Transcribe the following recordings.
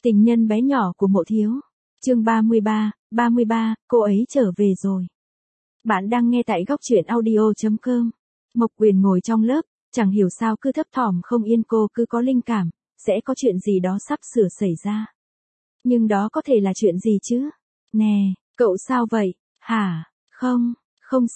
Tình nhân bé nhỏ của Mộ Thiếu. Chương 33, cô ấy trở về rồi. Bạn đang nghe tại góc truyện audio.com. Mộc Quyền ngồi trong lớp, chẳng hiểu sao cứ thấp thỏm không yên, cô cứ có linh cảm, sẽ có chuyện gì đó sắp sửa xảy ra. Nhưng đó có thể là chuyện gì chứ? Nè, cậu sao vậy? Hả? Không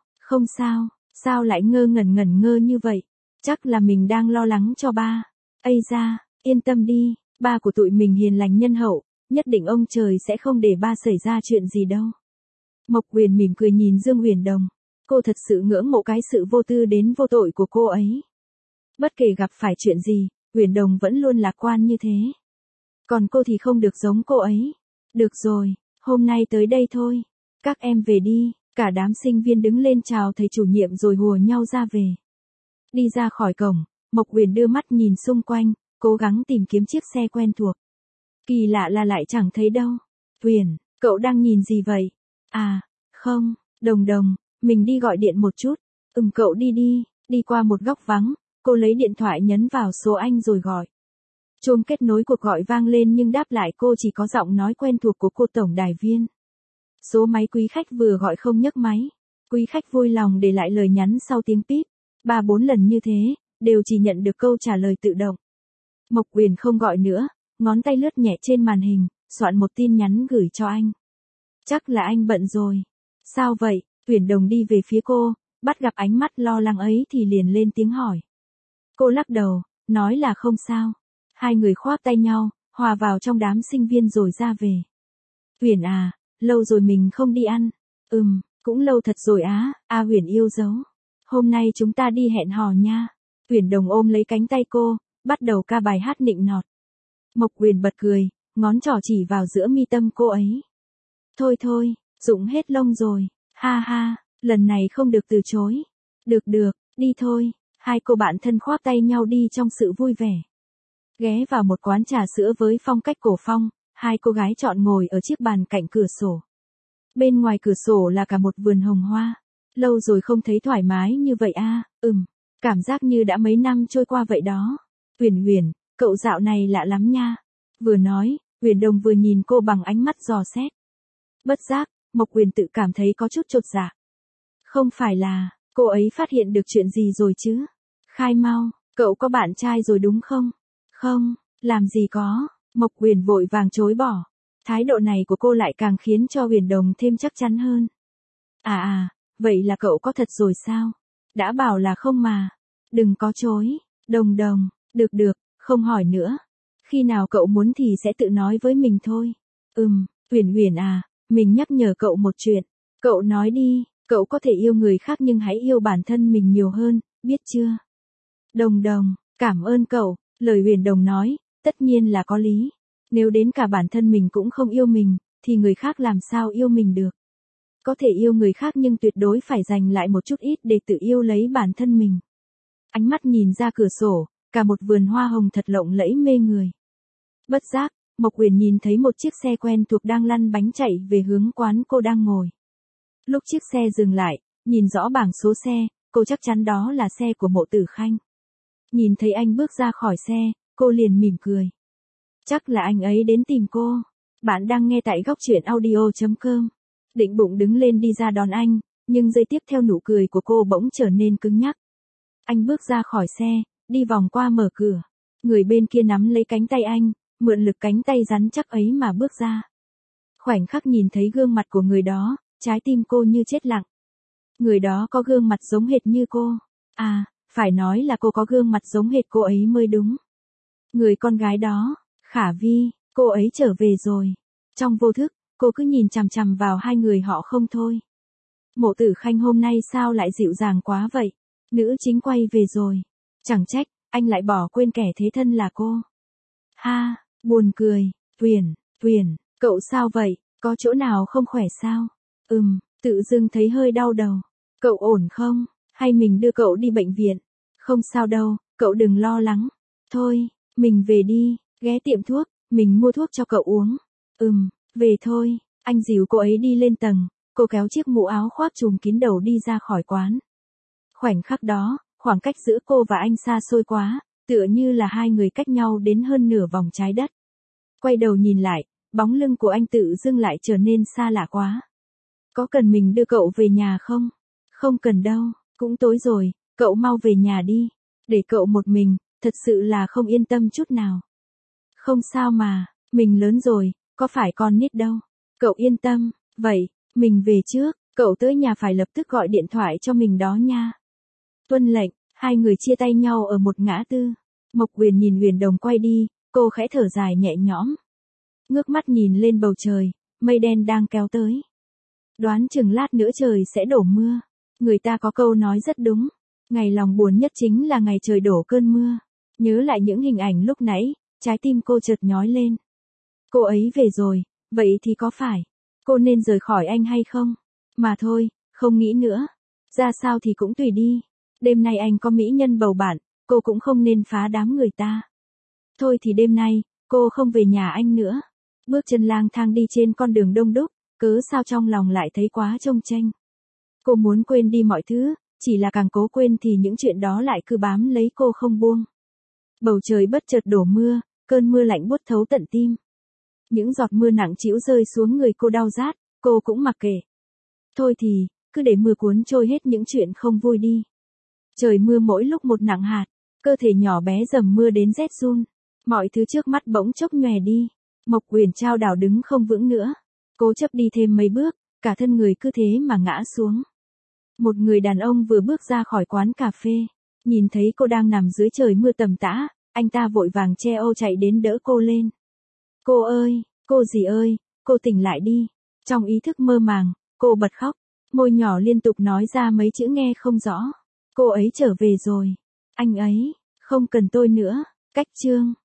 sao, sao lại ngẩn ngơ như vậy? Chắc là mình đang lo lắng cho ba. Ây da, yên tâm đi, ba của tụi mình hiền lành nhân hậu, nhất định ông trời sẽ không để ba xảy ra chuyện gì đâu. Mộc Quyền mỉm cười nhìn Dương Huyền Đồng, cô thật sự ngưỡng mộ cái sự vô tư đến vô tội của cô ấy. Bất kể gặp phải chuyện gì, Huyền Đồng vẫn luôn lạc quan như thế. Còn cô thì không được giống cô ấy. Được rồi, hôm nay tới đây thôi. Các em về đi. Cả đám sinh viên đứng lên chào thầy chủ nhiệm rồi hùa nhau ra về. Đi ra khỏi cổng, Mộc Quyền đưa mắt nhìn xung quanh, cố gắng tìm kiếm chiếc xe quen thuộc. Kỳ lạ là lại chẳng thấy đâu. Quyền, cậu đang nhìn gì vậy? À, không, Đồng, mình đi gọi điện một chút. Cậu đi. Đi qua một góc vắng, cô lấy điện thoại nhấn vào số anh rồi gọi. Chuông kết nối cuộc gọi vang lên nhưng đáp lại cô chỉ có giọng nói quen thuộc của cô tổng đài viên. Số máy quý khách vừa gọi không nhấc máy. Quý khách vui lòng để lại lời nhắn sau tiếng píp. 3-4 lần như thế, đều chỉ nhận được câu trả lời tự động. Mộc Quyền không gọi nữa, ngón tay lướt nhẹ trên màn hình, soạn một tin nhắn gửi cho anh. Chắc là anh bận rồi. Sao vậy? Huyền Đồng đi về phía cô, bắt gặp ánh mắt lo lắng ấy thì liền lên tiếng hỏi. Cô lắc đầu, nói là không sao. Hai người khoác tay nhau, hòa vào trong đám sinh viên rồi ra về. Huyền à, lâu rồi mình không đi ăn. Cũng lâu thật rồi á, Huyền yêu dấu. Hôm nay chúng ta đi hẹn hò nha. Huyền Đồng ôm lấy cánh tay cô, bắt đầu ca bài hát nịnh nọt. Mộc Quyền bật cười, ngón trỏ chỉ vào giữa mi tâm cô ấy. Thôi, rụng hết lông rồi. Ha, lần này không được từ chối. Được, đi thôi. Hai cô bạn thân khoác tay nhau đi trong sự vui vẻ. Ghé vào một quán trà sữa với phong cách cổ phong, hai cô gái chọn ngồi ở chiếc bàn cạnh cửa sổ. Bên ngoài cửa sổ là cả một vườn hồng hoa. Lâu rồi không thấy thoải mái như vậy à, cảm giác như đã mấy năm trôi qua vậy đó. Huyền, cậu dạo này lạ lắm nha. Vừa nói, Huyền Đồng vừa nhìn cô bằng ánh mắt dò xét. Bất giác, Mộc Quyền tự cảm thấy có chút chột dạ. Không phải là, cô ấy phát hiện được chuyện gì rồi chứ? Khai mau, cậu có bạn trai rồi đúng không? Không, làm gì có. Mộc Quyền vội vàng chối bỏ. Thái độ này của cô lại càng khiến cho Huyền Đồng thêm chắc chắn hơn. Vậy là cậu có thật rồi sao? Đã bảo là không mà. Đừng có chối. Đồng, được, không hỏi nữa. Khi nào cậu muốn thì sẽ tự nói với mình thôi. Huyền à, mình nhắc nhở cậu một chuyện. Cậu nói đi, cậu có thể yêu người khác nhưng hãy yêu bản thân mình nhiều hơn, biết chưa? Đồng, cảm ơn cậu. Lời Huyền Đồng nói, tất nhiên là có lý. Nếu đến cả bản thân mình cũng không yêu mình, thì người khác làm sao yêu mình được? Có thể yêu người khác nhưng tuyệt đối phải dành lại một chút ít để tự yêu lấy bản thân mình. Ánh mắt nhìn ra cửa sổ, cả một vườn hoa hồng thật lộng lẫy mê người. Bất giác, Mộc Quyền nhìn thấy một chiếc xe quen thuộc đang lăn bánh chạy về hướng quán cô đang ngồi. Lúc chiếc xe dừng lại, nhìn rõ bảng số xe, cô chắc chắn đó là xe của Mộ Tử Khanh. Nhìn thấy anh bước ra khỏi xe, cô liền mỉm cười. Chắc là anh ấy đến tìm cô. Bạn đang nghe tại góc truyện audio.com. Định bụng đứng lên đi ra đón anh, nhưng giây tiếp theo nụ cười của cô bỗng trở nên cứng nhắc. Anh bước ra khỏi xe, đi vòng qua mở cửa. Người bên kia nắm lấy cánh tay anh, mượn lực cánh tay rắn chắc ấy mà bước ra. Khoảnh khắc nhìn thấy gương mặt của người đó, trái tim cô như chết lặng. Người đó có gương mặt giống hệt như cô. Phải nói là cô có gương mặt giống hệt cô ấy mới đúng. Người con gái đó, Khả Vi, cô ấy trở về rồi. Trong vô thức, cô cứ nhìn chằm chằm vào hai người họ không thôi. Mộ Tử Khanh hôm nay sao lại dịu dàng quá vậy? Nữ chính quay về rồi. Chẳng trách, anh lại bỏ quên kẻ thế thân là cô. Ha, buồn cười. Huyền, cậu sao vậy? Có chỗ nào không khỏe sao? Tự dưng thấy hơi đau đầu. Cậu ổn không? Hay mình đưa cậu đi bệnh viện? Không sao đâu, cậu đừng lo lắng. Thôi, mình về đi, ghé tiệm thuốc, mình mua thuốc cho cậu uống. Về thôi. Anh dìu cô ấy đi lên tầng, cô kéo chiếc mũ áo khoác trùm kín đầu đi ra khỏi quán. Khoảnh khắc đó, khoảng cách giữa cô và anh xa xôi quá, tựa như là hai người cách nhau đến hơn nửa vòng trái đất. Quay đầu nhìn lại, bóng lưng của anh tự dưng lại trở nên xa lạ quá. Có cần mình đưa cậu về nhà không? Không cần đâu, cũng tối rồi, cậu mau về nhà đi. Để cậu một mình, thật sự là không yên tâm chút nào. Không sao mà, mình lớn rồi, có phải con nít đâu. Cậu yên tâm, vậy, mình về trước, cậu tới nhà phải lập tức gọi điện thoại cho mình đó nha. Tuân lệnh, hai người chia tay nhau ở một ngã tư. Mộc Uyển nhìn Uyển Đồng quay đi, cô khẽ thở dài nhẹ nhõm. Ngước mắt nhìn lên bầu trời, mây đen đang kéo tới. Đoán chừng lát nữa trời sẽ đổ mưa. Người ta có câu nói rất đúng. Ngày lòng buồn nhất chính là ngày trời đổ cơn mưa. Nhớ lại những hình ảnh lúc nãy, trái tim cô chợt nhói lên. Cô ấy về rồi, vậy thì có phải cô nên rời khỏi anh hay không? Mà thôi, không nghĩ nữa. Ra sao thì cũng tùy đi. Đêm nay anh có mỹ nhân bầu bạn, cô cũng không nên phá đám người ta. Thôi thì đêm nay, cô không về nhà anh nữa. Bước chân lang thang đi trên con đường đông đúc, cớ sao trong lòng lại thấy quá chông chênh. Cô muốn quên đi mọi thứ, chỉ là càng cố quên thì những chuyện đó lại cứ bám lấy cô không buông. Bầu trời bất chợt đổ mưa, cơn mưa lạnh buốt thấu tận tim. Những giọt mưa nặng trĩu rơi xuống người cô đau rát, cô cũng mặc kệ. Thôi thì, cứ để mưa cuốn trôi hết những chuyện không vui đi. Trời mưa mỗi lúc một nặng hạt, cơ thể nhỏ bé dầm mưa đến rét run. Mọi thứ trước mắt bỗng chốc nhòe đi. Mộc Uyển trao đảo đứng không vững nữa. Cố chấp đi thêm mấy bước, cả thân người cứ thế mà ngã xuống. Một người đàn ông vừa bước ra khỏi quán cà phê, nhìn thấy cô đang nằm dưới trời mưa tầm tã, anh ta vội vàng che ô chạy đến đỡ cô lên. Cô ơi, cô gì ơi, cô tỉnh lại đi. Trong ý thức mơ màng, cô bật khóc, môi nhỏ liên tục nói ra mấy chữ nghe không rõ. Cô ấy trở về rồi. Anh ấy, không cần tôi nữa. Cách chương